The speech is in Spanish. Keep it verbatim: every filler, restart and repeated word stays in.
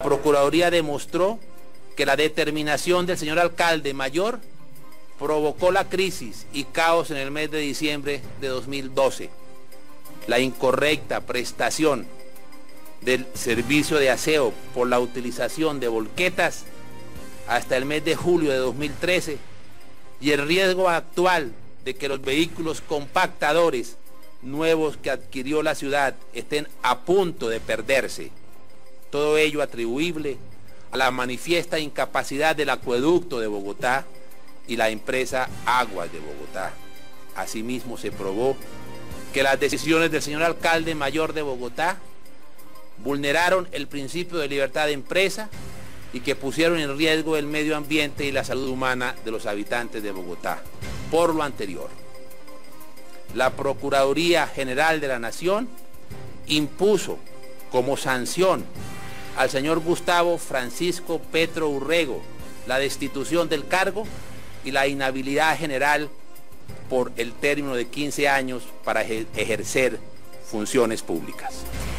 La Procuraduría demostró que la determinación del señor alcalde mayor provocó la crisis y caos en el mes de diciembre de dos mil doce. La incorrecta prestación del servicio de aseo por la utilización de volquetas hasta el mes de julio de dos mil trece y el riesgo actual de que los vehículos compactadores nuevos que adquirió la ciudad estén a punto de perderse. Todo ello atribuible a la manifiesta incapacidad del acueducto de Bogotá y la empresa Aguas de Bogotá. Asimismo se probó que las decisiones del señor alcalde mayor de Bogotá vulneraron el principio de libertad de empresa y que pusieron en riesgo el medio ambiente y la salud humana de los habitantes de Bogotá. Por lo anterior, la Procuraduría General de la Nación impuso como sanción al señor Gustavo Francisco Petro Urrego la destitución del cargo y la inhabilidad general por el término de quince años para ejercer funciones públicas.